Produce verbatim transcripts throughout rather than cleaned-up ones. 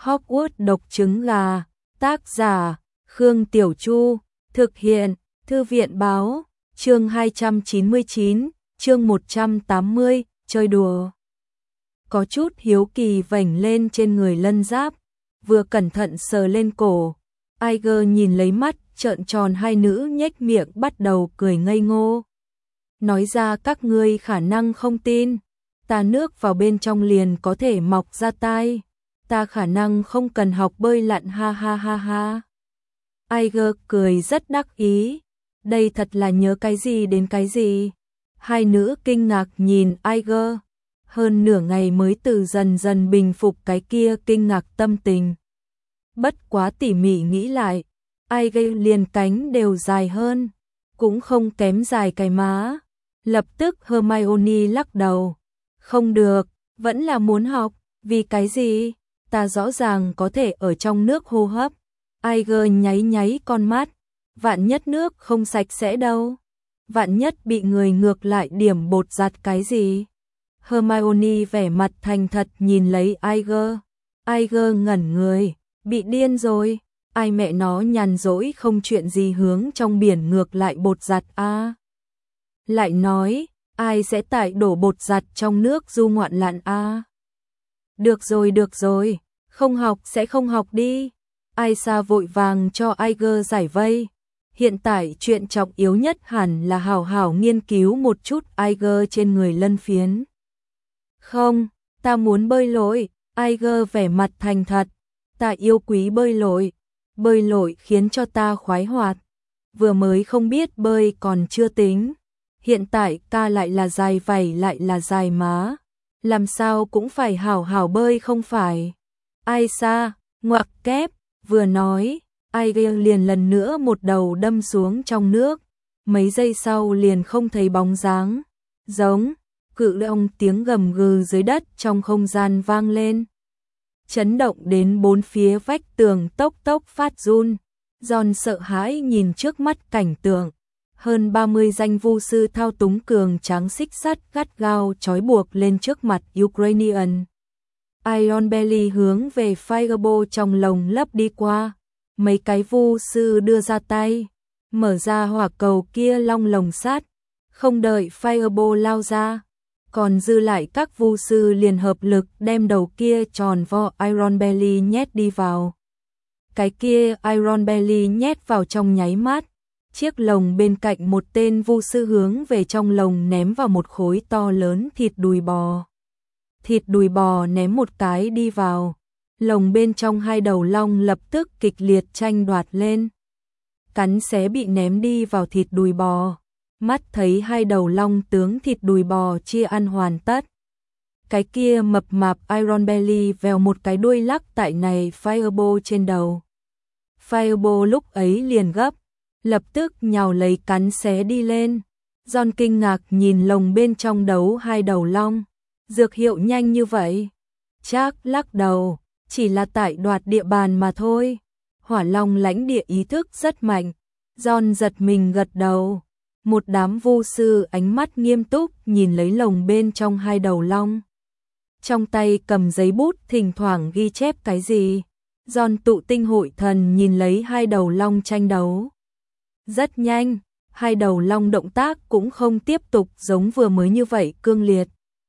Hogwarts độc trứng gà, tác giả Khương Tiểu Chu, thực hiện Thư viện Báo, chương hai trăm chín mươi chín, chương một trăm tám mươi, chơi đùa. Có chút hiếu kỳ vểnh lên trên người Lân Giáp, vừa cẩn thận sờ lên cổ. Iger nhìn lấy mắt trợn tròn hai nữ nhếch miệng bắt đầu cười ngây ngô. Nói ra các ngươi khả năng không tin, ta nước vào bên trong liền có thể mọc ra tai, ta khả năng không cần học bơi lặn ha ha ha ha. Iger cười rất đắc ý, đây thật là nhớ cái gì đến cái gì. Hai nữ kinh ngạc nhìn Iger, hơn nửa ngày mới từ dần dần bình phục cái kia kinh ngạc tâm tình. Bất quá tỉ mỉ nghĩ lại, Iger liền cánh đều dài hơn, cũng không kém dài cái má. Lập tức Hermione lắc đầu, không được, vẫn là muốn học, vì cái gì? Ta rõ ràng có thể ở trong nước hô hấp. Iger nháy nháy con mắt, vạn nhất nước không sạch sẽ đâu, vạn nhất bị người ngược lại điểm bột giặt cái gì. Hermione vẻ mặt thành thật nhìn lấy Iger. Iger ngẩn người, bị điên rồi, ai mẹ nó nhàn rỗi không chuyện gì hướng trong biển ngược lại bột giặt a. À? Lại nói, ai sẽ tải đổ bột giặt trong nước du ngoạn lặn a? À? Được rồi được rồi, không học sẽ không học đi. Aisa vội vàng cho Iger giải vây. Hiện tại chuyện trọng yếu nhất hẳn là hảo hảo nghiên cứu một chút Iger trên người Lân Phiến. Không, ta muốn bơi lội. Iger vẻ mặt thành thật. Ta yêu quý bơi lội. Bơi lội khiến cho ta khoái hoạt. Vừa mới không biết bơi còn chưa tính. Hiện tại ta lại là dài vảy lại là dài má. Làm sao cũng phải hảo hảo bơi không phải. Aisa, ngoặc kép, vừa nói, Iger liền lần nữa một đầu đâm xuống trong nước. Mấy giây sau liền không thấy bóng dáng. Giống, cự long tiếng gầm gừ dưới đất trong không gian vang lên. Chấn động đến bốn phía vách tường tốc tốc phát run. John sợ hãi nhìn trước mắt cảnh tượng. Hơn ba mươi danh vu sư thao túng cường tráng xích sắt gắt gao trói buộc lên trước mặt Ukrainian. Iron Belly hướng về Fireball trong lồng lấp đi qua. Mấy cái vu sư đưa ra tay, mở ra hỏa cầu kia long lồng sắt. Không đợi Fireball lao ra, còn dư lại các vu sư liền hợp lực đem đầu kia tròn vo Iron Belly nhét đi vào. Cái kia Iron Belly nhét vào trong nháy mắt. Chiếc lồng bên cạnh một tên vu sư hướng về trong lồng ném vào một khối to lớn thịt đùi bò. Thịt đùi bò ném một cái đi vào. Lồng bên trong hai đầu long lập tức kịch liệt tranh đoạt lên. Cắn xé bị ném đi vào thịt đùi bò. Mắt thấy hai đầu long tướng thịt đùi bò chia ăn hoàn tất. Cái kia mập mạp Iron Belly vèo một cái đuôi lắc tại này Fireball trên đầu. Fireball lúc ấy liền gấp, lập tức nhào lấy cắn xé đi lên. John kinh ngạc nhìn lồng bên trong đấu hai đầu long. Dược hiệu nhanh như vậy? Chắc lắc đầu, chỉ là tại đoạt địa bàn mà thôi. Hỏa long lãnh địa ý thức rất mạnh. John giật mình gật đầu. Một đám vu sư ánh mắt nghiêm túc nhìn lấy lồng bên trong hai đầu long. Trong tay cầm giấy bút thỉnh thoảng ghi chép cái gì. John tụ tinh hội thần nhìn lấy hai đầu long tranh đấu. Rất nhanh, hai đầu long động tác cũng không tiếp tục giống vừa mới như vậy cương liệt.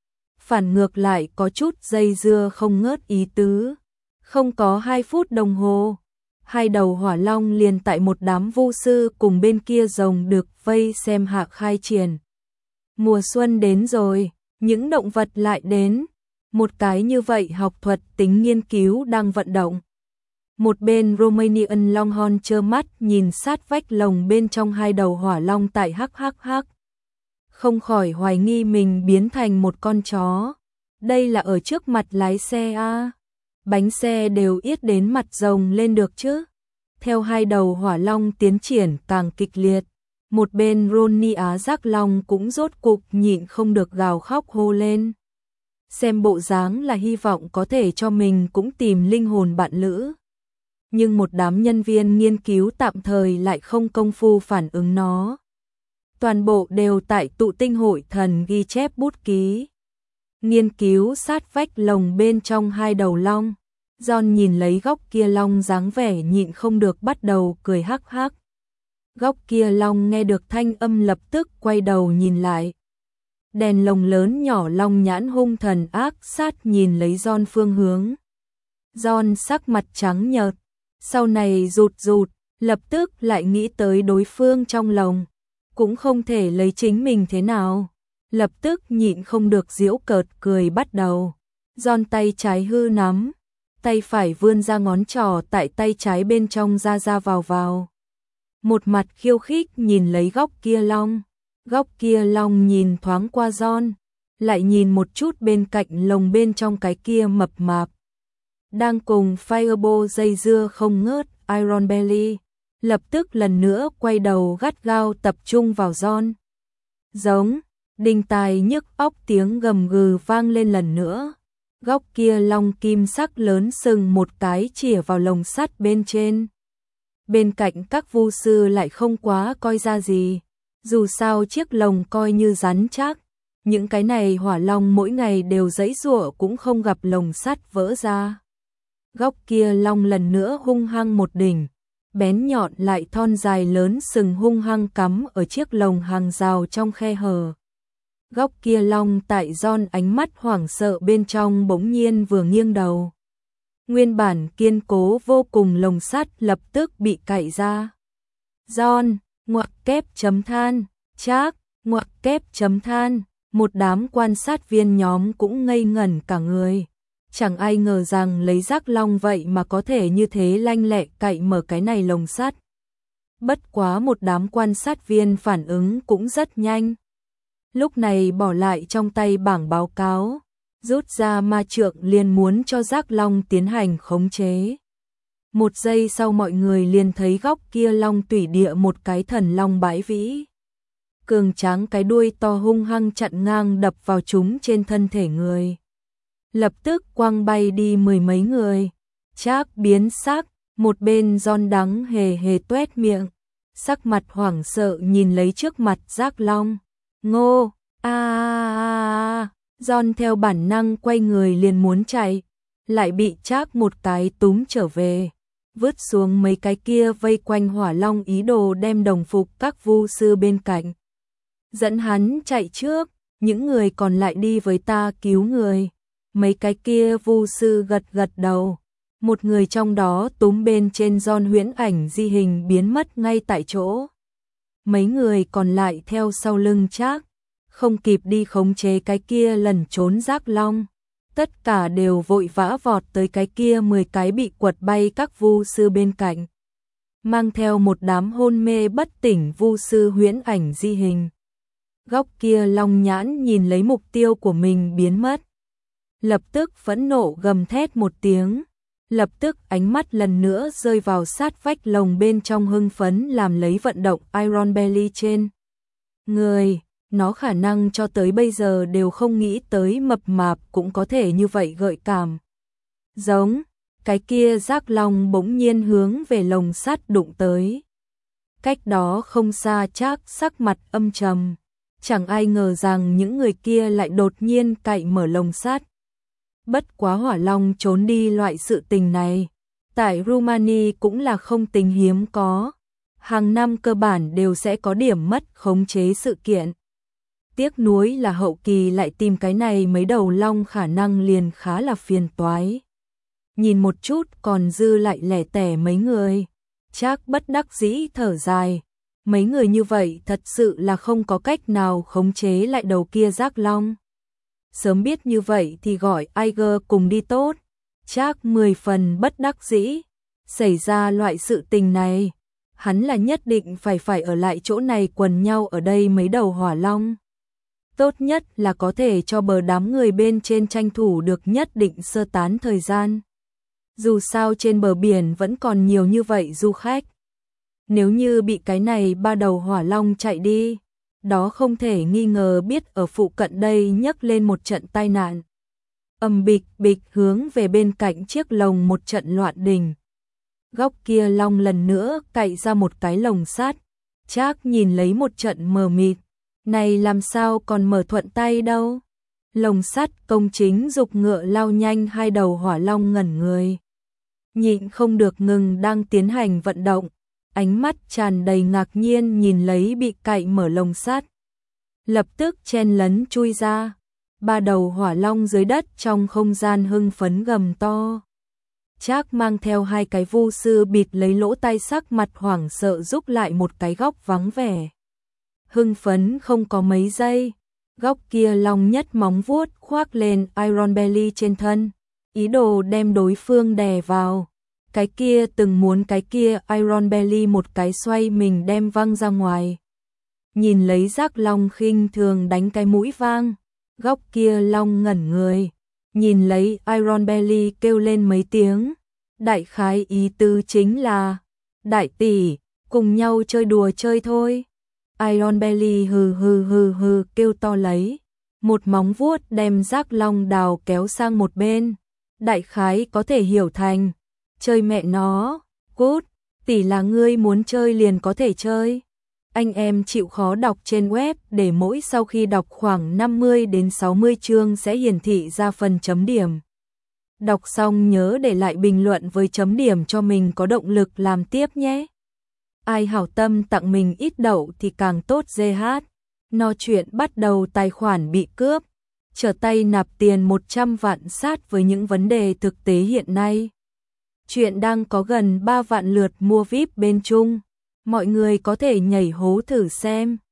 Phản ngược lại có chút dây dưa không ngớt ý tứ. Không có hai phút đồng hồ, hai đầu hỏa long liền tại một đám vu sư cùng bên kia rồng được vây xem hạ khai triển. Mùa xuân đến rồi, những động vật lại đến. Một cái như vậy học thuật tính nghiên cứu đang vận động. Một bên Romanian Longhorn trơ mắt nhìn sát vách lồng bên trong hai đầu hỏa long tại hắc hắc hắc. Không khỏi hoài nghi mình biến thành một con chó. Đây là ở trước mặt lái xe a. À. Bánh xe đều yết đến mặt rồng lên được chứ. Theo hai đầu hỏa long tiến triển càng kịch liệt. Một bên Ronnie Á Giác Long cũng rốt cục nhịn không được gào khóc hô lên. Xem bộ dáng là hy vọng có thể cho mình cũng tìm linh hồn bạn lữ. Nhưng một đám nhân viên nghiên cứu tạm thời lại không công phu phản ứng nó. Toàn bộ đều tại tụ tinh hội thần ghi chép bút ký. Nghiên cứu sát vách lồng bên trong hai đầu long. John nhìn lấy góc kia long dáng vẻ nhịn không được bắt đầu cười hắc hắc. Góc kia long nghe được thanh âm lập tức quay đầu nhìn lại. Đèn lồng lớn nhỏ long nhãn hung thần ác sát nhìn lấy John phương hướng. John sắc mặt trắng nhợt, sau này rụt rụt, lập tức lại nghĩ tới đối phương trong lòng, cũng không thể lấy chính mình thế nào, lập tức nhịn không được giễu cợt cười bắt đầu. John tay trái hư nắm, tay phải vươn ra ngón trỏ tại tay trái bên trong ra ra vào vào. Một mặt khiêu khích nhìn lấy góc kia long, góc kia long nhìn thoáng qua John, lại nhìn một chút bên cạnh lồng bên trong cái kia mập mạp. Đang cùng Fireball dây dưa không ngớt, Iron Belly, lập tức lần nữa quay đầu gắt gao tập trung vào John. Giống, đinh tai nhức óc tiếng gầm gừ vang lên lần nữa. Góc kia long kim sắc lớn sừng một cái chĩa vào lồng sắt bên trên. Bên cạnh các vu sư lại không quá coi ra gì, dù sao chiếc lồng coi như rắn chắc, những cái này hỏa long mỗi ngày đều giãy giụa cũng không gặp lồng sắt vỡ ra. Góc kia long lần nữa hung hăng một đỉnh, bén nhọn lại thon dài lớn sừng hung hăng cắm ở chiếc lồng hàng rào trong khe hở. Góc kia long tại John ánh mắt hoảng sợ bên trong bỗng nhiên vừa nghiêng đầu. Nguyên bản kiên cố vô cùng lồng sắt lập tức bị cạy ra. John, ngoặc kép chấm than, Trác, ngoặc kép chấm than, một đám quan sát viên nhóm cũng ngây ngẩn cả người. Chẳng ai ngờ rằng lấy rác long vậy mà có thể như thế lanh lẹ cạy mở cái này lồng sắt. Bất quá một đám quan sát viên phản ứng cũng rất nhanh. Lúc này bỏ lại trong tay bảng báo cáo, rút ra ma trượng liền muốn cho rác long tiến hành khống chế. Một giây sau mọi người liền thấy góc kia long tủy địa một cái thần long bãi vĩ. Cường tráng cái đuôi to hung hăng chặn ngang đập vào chúng trên thân thể người. Lập tức quăng bay đi mười mấy người. Trác biến sắc, một bên John đắng hề hề tuét miệng, sắc mặt hoảng sợ nhìn lấy trước mặt rác long. Ngô, a a a, John theo bản năng quay người liền muốn chạy, lại bị Trác một cái túm trở về, vứt xuống mấy cái kia vây quanh hỏa long ý đồ đem đồng phục các vu sư bên cạnh. Dẫn hắn chạy trước, những người còn lại đi với ta cứu người. Mấy cái kia vu sư gật gật đầu, một người trong đó túm bên trên John huyễn ảnh di hình biến mất ngay tại chỗ. Mấy người còn lại theo sau lưng Trác, không kịp đi khống chế cái kia lẩn trốn rác long. Tất cả đều vội vã vọt tới cái kia mười cái bị quật bay các vu sư bên cạnh. Mang theo một đám hôn mê bất tỉnh vu sư huyễn ảnh di hình. Góc kia long nhãn nhìn lấy mục tiêu của mình biến mất. Lập tức phẫn nộ gầm thét một tiếng. Lập tức ánh mắt lần nữa rơi vào sát vách lồng bên trong hưng phấn làm lấy vận động Iron Belly trên người. Nó khả năng cho tới bây giờ đều không nghĩ tới mập mạp cũng có thể như vậy gợi cảm. Giống, cái kia rác long bỗng nhiên hướng về lồng sắt đụng tới. Cách đó không xa Trác sắc mặt âm trầm. Chẳng ai ngờ rằng những người kia lại đột nhiên cạy mở lồng sắt. Bất quá hỏa long trốn đi loại sự tình này, tại Rumani cũng là không tình hiếm có. Hàng năm cơ bản đều sẽ có điểm mất khống chế sự kiện. Tiếc nuối là hậu kỳ lại tìm cái này mấy đầu long khả năng liền khá là phiền toái. Nhìn một chút còn dư lại lẻ tẻ mấy người. Trác bất đắc dĩ thở dài. Mấy người như vậy thật sự là không có cách nào khống chế lại đầu kia rác long. Sớm biết như vậy thì gọi Aiger cùng đi tốt. Trác mười phần bất đắc dĩ. Xảy ra loại sự tình này, hắn là nhất định phải phải ở lại chỗ này quần nhau ở đây mấy đầu hỏa long. Tốt nhất là có thể cho bờ đám người bên trên tranh thủ được nhất định sơ tán thời gian. Dù sao trên bờ biển vẫn còn nhiều như vậy du khách. Nếu như bị cái này ba đầu hỏa long chạy đi, đó không thể nghi ngờ biết ở phụ cận đây nhấc lên một trận tai nạn. Ầm bịch bịch hướng về bên cạnh chiếc lồng một trận loạn đình. Góc kia long lần nữa cạy ra một cái lồng sắt. Trác nhìn lấy một trận mờ mịt. Này làm sao còn mở thuận tay đâu. Lồng sắt công chính dục ngựa lao nhanh hai đầu hỏa long ngẩn người. nhịn không được ngừng đang tiến hành vận động, ánh mắt tràn đầy ngạc nhiên nhìn lấy bị cạy mở lồng sắt. Lập tức chen lấn chui ra, ba đầu hỏa long dưới đất trong không gian hưng phấn gầm to. Trác mang theo hai cái vu sư bịt lấy lỗ tai sắc mặt hoảng sợ giúp lại một cái góc vắng vẻ. Hưng phấn không có mấy giây, góc kia long nhất móng vuốt khoác lên Iron Belly trên thân, ý đồ đem đối phương đè vào. Cái kia từng muốn cái kia Iron Belly một cái xoay mình đem văng ra ngoài. Nhìn lấy giác long khinh thường đánh cái mũi vang, góc kia long ngẩn người, nhìn lấy Iron Belly kêu lên mấy tiếng. Đại khái ý tứ chính là, đại tỷ, cùng nhau chơi đùa chơi thôi. Iron Belly hừ hừ hừ hừ kêu to lấy, một móng vuốt đem giác long đào kéo sang một bên. Đại khái có thể hiểu thành, chơi mẹ nó, cút, tỷ là ngươi muốn chơi liền có thể chơi. Anh em chịu khó đọc trên web để mỗi sau khi đọc khoảng năm mươi đến sáu mươi chương sẽ hiển thị ra phần chấm điểm. Đọc xong nhớ để lại bình luận với chấm điểm cho mình có động lực làm tiếp nhé. Ai hảo tâm tặng mình ít đậu thì càng tốt giê hát. No chuyện bắt đầu tài khoản bị cướp, trở tay nạp tiền một trăm vạn sát với những vấn đề thực tế hiện nay. Chuyện đang có gần ba vạn lượt mua víp bên Trung, mọi người có thể nhảy hố thử xem.